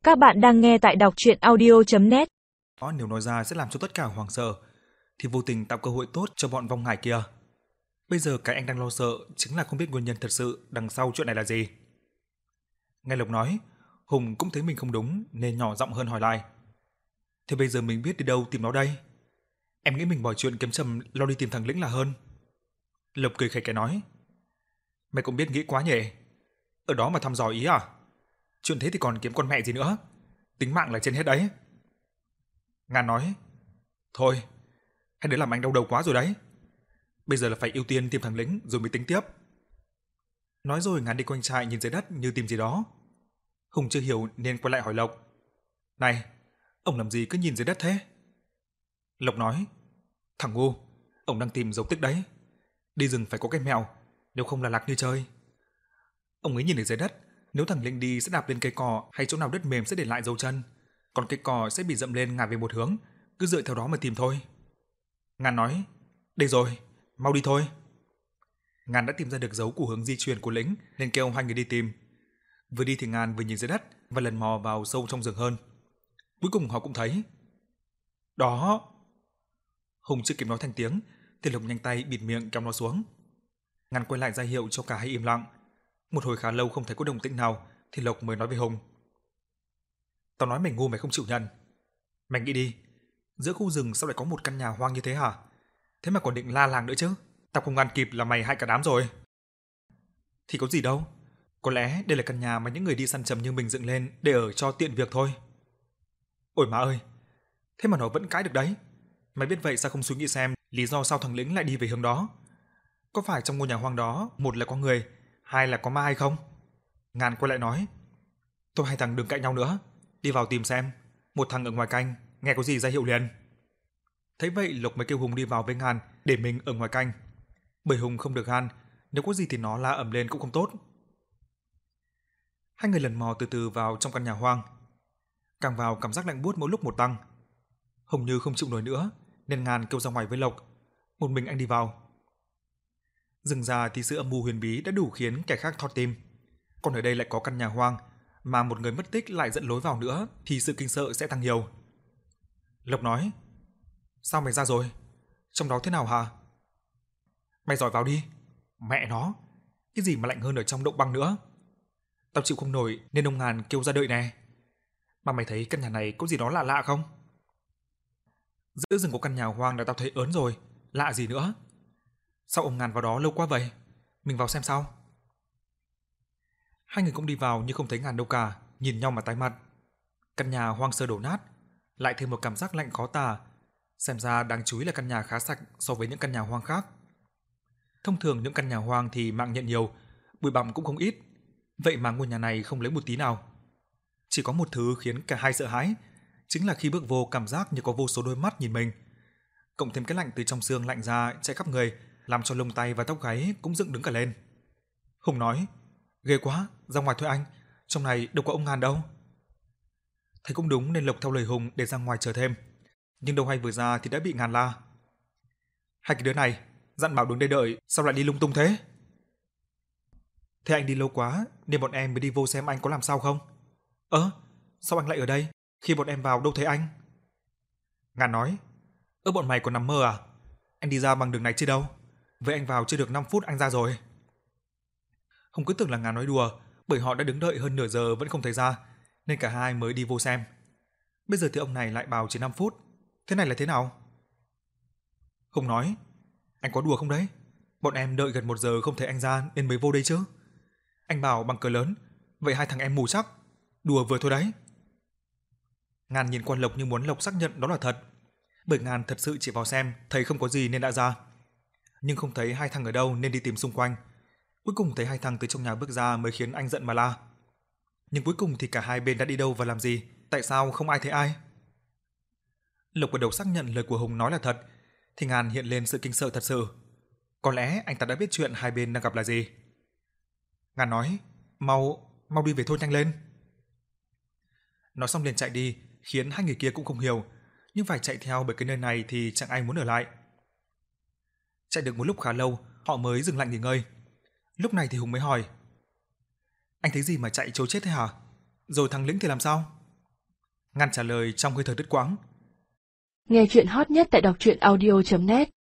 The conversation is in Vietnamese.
Các bạn đang nghe tại đọc truyện audio.net. Nếu nói ra sẽ làm cho tất cả hoảng sợ, thì vô tình tạo cơ hội tốt cho bọn vong ngải kia. Bây giờ cái anh đang lo sợ chính là không biết nguyên nhân thật sự đằng sau chuyện này là gì. Nghe Lộc nói, Hùng cũng thấy mình không đúng nên nhỏ giọng hơn hỏi lại. Thế bây giờ mình biết đi đâu tìm nó đây? Em nghĩ mình bỏ chuyện kiếm trầm lo đi tìm thằng Lĩnh là hơn. Lộc cười khẩy cái nói. Mày cũng biết nghĩ quá nhỉ? Ở đó mà thăm dò ý à? Chuyện thế thì còn kiếm con mẹ gì nữa? Tính mạng là trên hết đấy. Ngàn nói. Thôi, hai đứa làm anh đau đầu quá rồi đấy. Bây giờ là phải ưu tiên tìm thằng Lĩnh rồi mới tính tiếp. Nói rồi Ngàn đi quanh trại nhìn dưới đất như tìm gì đó. Hùng chưa hiểu nên quay lại hỏi Lộc. Này, ông làm gì cứ nhìn dưới đất thế? Lộc nói. Thằng ngu, ông đang tìm dấu tích đấy. Đi rừng phải có cái mẹo, nếu không là lạc như chơi. Ông ấy nhìn ở dưới đất, nếu thằng Linh đi sẽ đạp lên cây cỏ hay chỗ nào đất mềm sẽ để lại dấu chân, còn cây cỏ sẽ bị dậm lên ngả về một hướng, cứ dựa theo đó mà tìm thôi. Ngàn nói, đây rồi, mau đi thôi. Ngàn đã tìm ra được dấu của hướng di chuyển của Lĩnh nên kêu hai người đi tìm. Vừa đi thì Ngàn vừa nhìn dưới đất và lần mò vào sâu trong rừng hơn. Cuối cùng họ cũng thấy. Đó. Hùng chưa kịp nói thành tiếng thì Lộc nhanh tay bịt miệng kéo nó xuống. Ngàn quay lại ra hiệu cho cả hai im lặng. Một hồi khá lâu không thấy có động tĩnh nào thì Lộc mới nói với Hùng. Tao nói mày ngu mày không chịu nhận. Mày nghĩ đi, giữa khu rừng sao lại có một căn nhà hoang như thế hả? Thế mà còn định la làng nữa chứ? Tao không ngăn kịp là mày hại cả đám rồi. Thì có gì đâu, có lẽ đây là căn nhà mà những người đi săn trầm như mình dựng lên để ở cho tiện việc thôi. Ôi má ơi, thế mà nó vẫn cãi được đấy. Mày biết vậy sao không suy nghĩ xem lý do sao thằng Lĩnh lại đi về hướng đó? Có phải trong ngôi nhà hoang đó một là có người, hai là có ma hay không? Ngàn quay lại nói. Thôi hai thằng đừng cãi nhau nữa, đi vào tìm xem. Một thằng ở ngoài canh, nghe có gì ra hiệu liền. Thấy vậy Lộc mới kêu Hùng đi vào với Ngàn để mình ở ngoài canh. Bởi Hùng không được gan, nếu có gì thì nó la ầm lên cũng không tốt. Hai người lần mò từ từ vào trong căn nhà hoang. Càng vào cảm giác lạnh buốt mỗi lúc một tăng. Hùng như không chịu nổi nữa nên Ngàn kêu ra ngoài với Lộc. Một mình anh đi vào. Rừng già thì sự âm mưu huyền bí đã đủ khiến kẻ khác thót tim. Còn ở đây lại có căn nhà hoang mà một người mất tích lại dẫn lối vào nữa thì sự kinh sợ sẽ tăng nhiều. Lộc nói. Sao mày ra rồi? Trong đó thế nào hả? Mày giỏi vào đi. Mẹ nó, cái gì mà lạnh hơn ở trong động băng nữa. Tao chịu không nổi nên ông Ngàn kêu ra đợi nè. Mà mày thấy căn nhà này có gì đó lạ lạ không? Giữa rừng có căn nhà hoang là tao thấy ớn rồi, lạ gì nữa. Sao ông Ngàn vào đó lâu quá vậy? Mình vào xem sao. Hai người cũng đi vào nhưng không thấy Ngàn đâu cả, nhìn nhau mà tái mặt. Căn nhà hoang sơ đổ nát, lại thêm một cảm giác lạnh khó tả. Xem ra đáng chú ý là căn nhà khá sạch so với những căn nhà hoang khác. Thông thường những căn nhà hoang thì mạng nhện nhiều, bụi bặm cũng không ít. Vậy mà ngôi nhà này không lấy một tí nào. Chỉ có một thứ khiến cả hai sợ hãi, chính là khi bước vô cảm giác như có vô số đôi mắt nhìn mình. Cộng thêm cái lạnh từ trong xương lạnh ra chạy khắp người, làm cho lông tay và tóc gáy cũng dựng đứng cả lên. Hùng nói, ghê quá, ra ngoài thôi anh, trong này đâu có ông Ngàn đâu. Thấy cũng đúng nên Lộc theo lời Hùng để ra ngoài chờ thêm. Nhưng đâu hay vừa ra thì đã bị Ngàn la. Hai cái đứa này, dặn bảo đứng đây đợi, sao lại đi lung tung thế? Thế anh đi lâu quá nên bọn em mới đi vô xem anh có làm sao không. Sao anh lại ở đây? Khi bọn em vào đâu thấy anh? Ngàn nói, bọn mày còn nằm mơ à? Anh đi ra bằng đường này chứ đâu. Vậy anh vào chưa được 5 phút anh ra rồi. Hùng cứ tưởng là Ngàn nói đùa, bởi họ đã đứng đợi hơn nửa giờ vẫn không thấy ra, nên cả hai mới đi vô xem. Bây giờ thì ông này lại bảo chỉ 5 phút. Thế này là thế nào? Hùng nói, anh có đùa không đấy? Bọn em đợi gần 1 giờ không thấy anh ra nên mới vô đây chứ. Anh bảo bằng cờ lớn, vậy hai thằng em mù chắc. Đùa vừa thôi đấy. Ngàn nhìn qua Lộc như muốn Lộc xác nhận đó là thật. Bởi Ngàn thật sự chỉ vào xem, thấy không có gì nên đã ra. Nhưng không thấy hai thằng ở đâu nên đi tìm xung quanh. Cuối cùng thấy hai thằng từ trong nhà bước ra mới khiến anh giận mà la. Nhưng cuối cùng thì cả hai bên đã đi đâu và làm gì? Tại sao không ai thấy ai? Lộc bắt đầu xác nhận lời của Hùng nói là thật, thì Ngàn hiện lên sự kinh sợ thật sự. Có lẽ anh ta đã biết chuyện hai bên đang gặp là gì. Ngàn nói, mau đi về thôi, nhanh lên. Nói xong liền chạy đi, khiến hai người kia cũng không hiểu, nhưng phải chạy theo bởi cái nơi này thì chẳng ai muốn ở lại. Chạy được một lúc khá lâu, họ mới dừng lại nghỉ ngơi. Lúc này thì Hùng mới hỏi, anh thấy gì mà chạy trối chết thế hả? Rồi thằng Lĩnh thì làm sao? Ngăn trả lời trong hơi thở đứt quãng. Nghe chuyện hot nhất tại đọc truyện audio.net